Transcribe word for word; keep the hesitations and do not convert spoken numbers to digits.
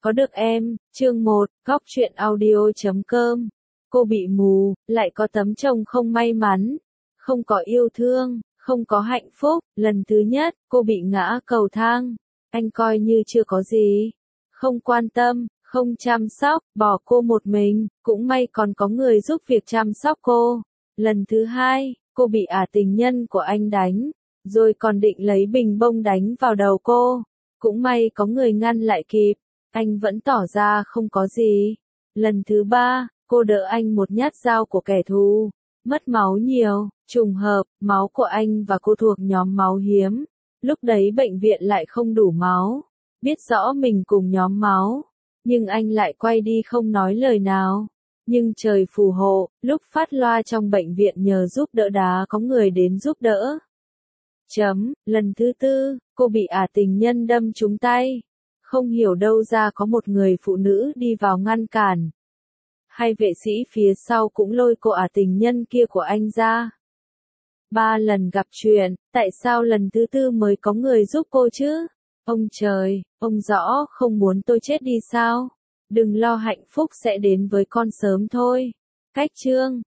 Có được em, chương một, góc truyện audio.com. Cô bị mù, lại có tấm chồng không may mắn, không có yêu thương, không có hạnh phúc. Lần thứ nhất, cô bị ngã cầu thang. Anh coi như chưa có gì. Không quan tâm, không chăm sóc, bỏ cô một mình, cũng may còn có người giúp việc chăm sóc cô. Lần thứ hai, cô bị ả tình nhân của anh đánh, rồi còn định lấy bình bông đánh vào đầu cô. Cũng may có người ngăn lại kịp. Anh vẫn tỏ ra không có gì. Lần thứ ba, cô đỡ anh một nhát dao của kẻ thù. Mất máu nhiều, trùng hợp, máu của anh và cô thuộc nhóm máu hiếm. Lúc đấy bệnh viện lại không đủ máu. Biết rõ mình cùng nhóm máu, nhưng anh lại quay đi không nói lời nào. Nhưng trời phù hộ, lúc phát loa trong bệnh viện nhờ giúp đỡ đá có người đến giúp đỡ. Chấm, lần thứ tư, cô bị ả tình nhân đâm trúng tay. Không hiểu đâu ra có một người phụ nữ đi vào ngăn cản. Hay vệ sĩ phía sau cũng lôi cô ả tình nhân kia của anh ra. Ba lần gặp chuyện, tại sao lần thứ tư mới có người giúp cô chứ? Ông trời, ông rõ không muốn tôi chết đi sao? Đừng lo, hạnh phúc sẽ đến với con sớm thôi. Cách chương